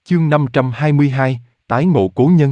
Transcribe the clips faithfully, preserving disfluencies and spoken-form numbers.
Chương năm trăm hai mươi hai, tái ngộ cố nhân.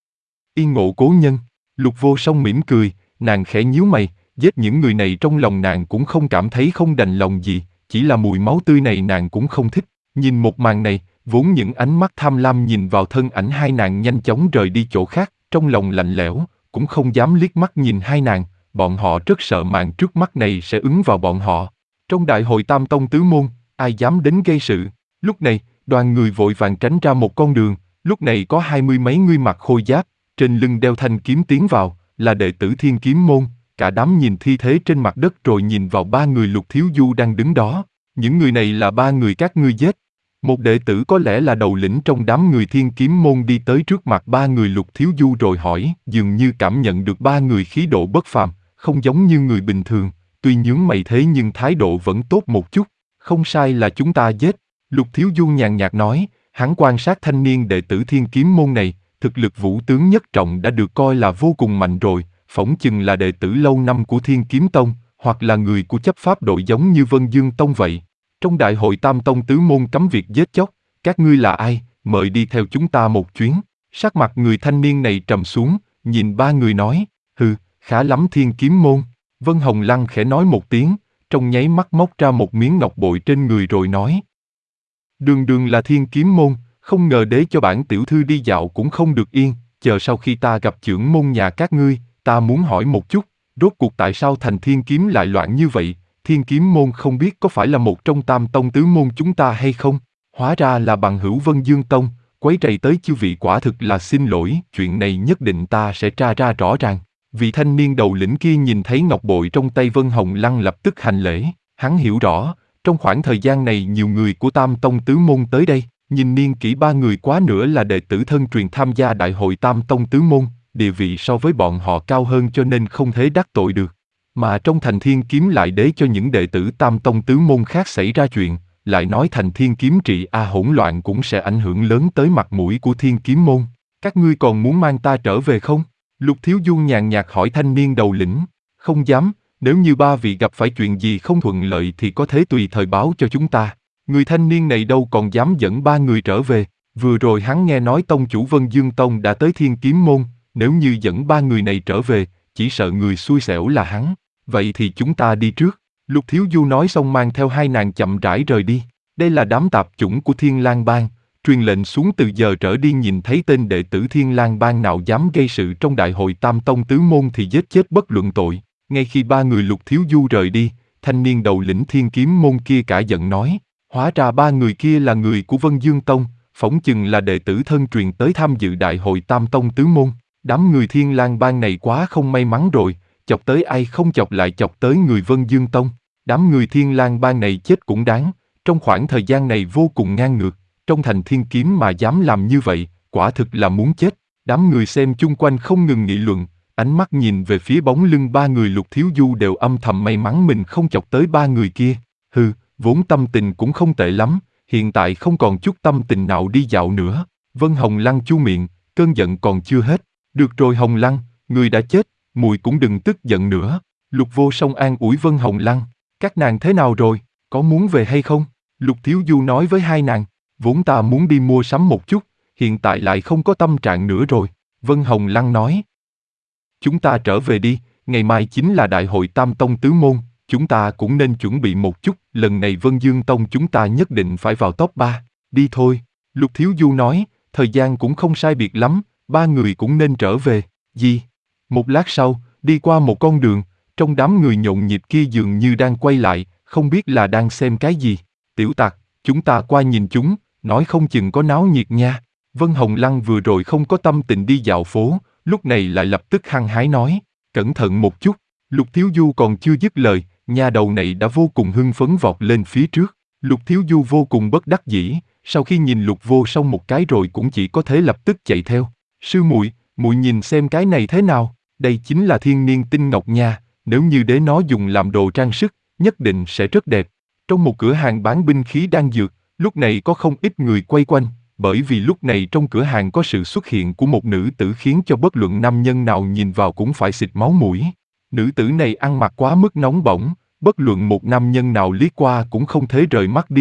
Yên ngộ cố nhân, Lục Vô Song mỉm cười, nàng khẽ nhíu mày, giết những người này trong lòng nàng cũng không cảm thấy không đành lòng gì, chỉ là mùi máu tươi này nàng cũng không thích. Nhìn một màn này, vốn những ánh mắt tham lam nhìn vào thân ảnh hai nàng nhanh chóng rời đi chỗ khác, trong lòng lạnh lẽo, cũng không dám liếc mắt nhìn hai nàng, bọn họ rất sợ màn trước mắt này sẽ ứng vào bọn họ. Trong đại hội Tam Tông Tứ Môn, ai dám đến gây sự? Lúc này, đoàn người vội vàng tránh ra một con đường, lúc này có hai mươi mấy người mặc khôi giáp, trên lưng đeo thanh kiếm tiến vào, là đệ tử Thiên Kiếm Môn, cả đám nhìn thi thế trên mặt đất rồi nhìn vào ba người Lục Thiếu Du đang đứng đó. Những người này là ba người các ngươi giết. Một đệ tử có lẽ là đầu lĩnh trong đám người Thiên Kiếm Môn đi tới trước mặt ba người Lục Thiếu Du rồi hỏi, dường như cảm nhận được ba người khí độ bất phàm, không giống như người bình thường, tuy nhướng mày thế nhưng thái độ vẫn tốt một chút. Không sai, là chúng ta giết. Lục Thiếu Du nhàn nhạt nói, hắn quan sát thanh niên đệ tử Thiên Kiếm Môn này, thực lực vũ tướng nhất trọng đã được coi là vô cùng mạnh rồi, phỏng chừng là đệ tử lâu năm của Thiên Kiếm Tông, hoặc là người của chấp pháp đội giống như Vân Dương Tông vậy. Trong đại hội Tam Tông Tứ Môn cấm việc giết chóc, các ngươi là ai, mời đi theo chúng ta một chuyến. Sắc mặt người thanh niên này trầm xuống, nhìn ba người nói, hừ, khá lắm Thiên Kiếm Môn. Vân Hồng Lăng khẽ nói một tiếng, trong nháy mắt móc ra một miếng ngọc bội trên người rồi nói. Đường đường là Thiên Kiếm Môn, không ngờ để cho bản tiểu thư đi dạo cũng không được yên, chờ sau khi ta gặp trưởng môn nhà các ngươi, ta muốn hỏi một chút, rốt cuộc tại sao thành Thiên Kiếm lại loạn như vậy, Thiên Kiếm Môn không biết có phải là một trong Tam Tông Tứ Môn chúng ta hay không? Hóa ra là bằng hữu Vân Dương Tông, quấy rầy tới chư vị, quả thực là xin lỗi, chuyện này nhất định ta sẽ tra ra rõ ràng. Vị thanh niên đầu lĩnh kia nhìn thấy ngọc bội trong tay Vân Hồng Lăng lập tức hành lễ, hắn hiểu rõ, trong khoảng thời gian này nhiều người của Tam Tông Tứ Môn tới đây, nhìn niên kỷ ba người quá nữa là đệ tử thân truyền tham gia đại hội Tam Tông Tứ Môn, địa vị so với bọn họ cao hơn cho nên không thể đắc tội được. Mà trong thành Thiên Kiếm lại để cho những đệ tử Tam Tông Tứ Môn khác xảy ra chuyện, lại nói thành Thiên Kiếm trị a hỗn loạn cũng sẽ ảnh hưởng lớn tới mặt mũi của Thiên Kiếm Môn. Các ngươi còn muốn mang ta trở về không? Lục Thiếu Du nhàn nhạt hỏi thanh niên đầu lĩnh. Không dám, nếu như ba vị gặp phải chuyện gì không thuận lợi thì có thể tùy thời báo cho chúng ta. Người thanh niên này đâu còn dám dẫn ba người trở về. Vừa rồi hắn nghe nói tông chủ Vân Dương Tông đã tới Thiên Kiếm Môn, nếu như dẫn ba người này trở về, chỉ sợ người xui xẻo là hắn. Vậy thì chúng ta đi trước. Lục Thiếu Du nói xong mang theo hai nàng chậm rãi rời đi. Đây là đám tạp chủng của Thiên Lang Bang, truyền lệnh xuống từ giờ trở đi nhìn thấy tên đệ tử Thiên Lang Bang nào dám gây sự trong đại hội Tam Tông Tứ Môn thì giết chết bất luận tội. Ngay khi ba người Lục Thiếu Du rời đi, thanh niên đầu lĩnh Thiên Kiếm Môn kia cả giận nói, hóa ra ba người kia là người của Vân Dương Tông, phỏng chừng là đệ tử thân truyền tới tham dự đại hội Tam Tông Tứ Môn. Đám người Thiên Lang Bang này quá không may mắn rồi, chọc tới ai không chọc lại chọc tới người Vân Dương Tông. Đám người Thiên Lang Bang này chết cũng đáng, trong khoảng thời gian này vô cùng ngang ngược, trong thành Thiên Kiếm mà dám làm như vậy, quả thực là muốn chết. Đám người xem chung quanh không ngừng nghị luận, ánh mắt nhìn về phía bóng lưng ba người Lục Thiếu Du đều âm thầm may mắn mình không chọc tới ba người kia. Hừ, vốn tâm tình cũng không tệ lắm, hiện tại không còn chút tâm tình nào đi dạo nữa. Vân Hồng Lăng chu miệng, cơn giận còn chưa hết. Được rồi Hồng Lăng, người đã chết, mùi cũng đừng tức giận nữa. Lục Vô Song an ủi Vân Hồng Lăng, các nàng thế nào rồi, có muốn về hay không? Lục Thiếu Du nói với hai nàng, vốn ta muốn đi mua sắm một chút, hiện tại lại không có tâm trạng nữa rồi. Vân Hồng Lăng nói, chúng ta trở về đi, ngày mai chính là đại hội Tam Tông Tứ Môn, chúng ta cũng nên chuẩn bị một chút, lần này Vân Dương Tông chúng ta nhất định phải vào top ba, đi thôi. Lục Thiếu Du nói, thời gian cũng không sai biệt lắm, ba người cũng nên trở về. Gì? Một lát sau, đi qua một con đường, trong đám người nhộn nhịp kia dường như đang quay lại, không biết là đang xem cái gì. Tiểu Tặc, chúng ta qua nhìn chúng, nói không chừng có náo nhiệt nha. Vân Hồng Lăng vừa rồi không có tâm tình đi dạo phố, lúc này lại lập tức hăng hái nói, cẩn thận một chút. Lục Thiếu Du còn chưa dứt lời, nha đầu này đã vô cùng hưng phấn vọt lên phía trước. Lục Thiếu Du vô cùng bất đắc dĩ, sau khi nhìn Lục Vô Song một cái rồi cũng chỉ có thể lập tức chạy theo. Sư muội, muội nhìn xem cái này thế nào, đây chính là thiên niên tinh ngọc nha, nếu như để nó dùng làm đồ trang sức, nhất định sẽ rất đẹp. Trong một cửa hàng bán binh khí đan dược, lúc này có không ít người quay quanh, bởi vì lúc này trong cửa hàng có sự xuất hiện của một nữ tử khiến cho bất luận nam nhân nào nhìn vào cũng phải xịt máu mũi. Nữ tử này ăn mặc quá mức nóng bỏng, bất luận một nam nhân nào liếc qua cũng không thể rời mắt đi được,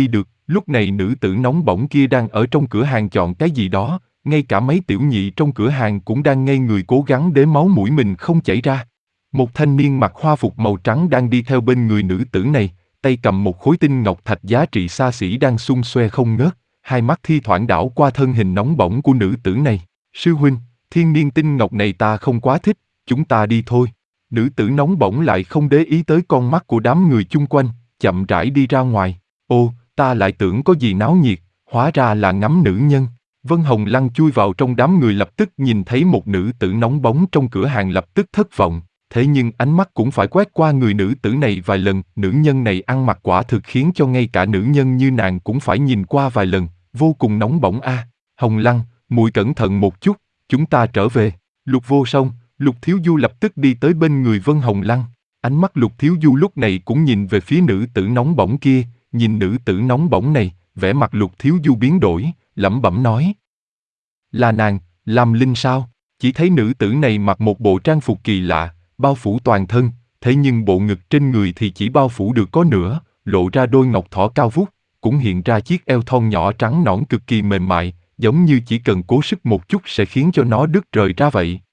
Lúc này nữ tử nóng bỏng kia đang ở trong cửa hàng chọn cái gì đó, ngay cả mấy tiểu nhị trong cửa hàng cũng đang ngây người cố gắng để máu mũi mình không chảy ra. Một thanh niên mặc hoa phục màu trắng đang đi theo bên người nữ tử này, tay cầm một khối tinh ngọc thạch giá trị xa xỉ đang xung xoe không ngớt, hai mắt thi thoảng đảo qua thân hình nóng bỏng của nữ tử này. Sư huynh, thiên niên tinh ngọc này ta không quá thích, chúng ta đi thôi. Nữ tử nóng bỏng lại không để ý tới con mắt của đám người chung quanh, chậm rãi đi ra ngoài. Ô, ta lại tưởng có gì náo nhiệt, hóa ra là ngắm nữ nhân. Vân Hồng Lăng chui vào trong đám người lập tức nhìn thấy một nữ tử nóng bóng trong cửa hàng lập tức thất vọng. Thế nhưng ánh mắt cũng phải quét qua người nữ tử này vài lần, nữ nhân này ăn mặc quả thực khiến cho ngay cả nữ nhân như nàng cũng phải nhìn qua vài lần, vô cùng nóng bỏng a. À. Hồng Lăng, muội cẩn thận một chút, chúng ta trở về. Lục Vô Song, Lục Thiếu Du lập tức đi tới bên người Vân Hồng Lăng. Ánh mắt Lục Thiếu Du lúc này cũng nhìn về phía nữ tử nóng bỏng kia, nhìn nữ tử nóng bỏng này, vẻ mặt Lục Thiếu Du biến đổi, lẩm bẩm nói. Là nàng, Lam Linh sao? Chỉ thấy nữ tử này mặc một bộ trang phục kỳ lạ, bao phủ toàn thân, thế nhưng bộ ngực trên người thì chỉ bao phủ được có nửa, lộ ra đôi ngọc thỏ cao vút, cũng hiện ra chiếc eo thon nhỏ trắng nõn cực kỳ mềm mại, giống như chỉ cần cố sức một chút sẽ khiến cho nó đứt rời ra vậy.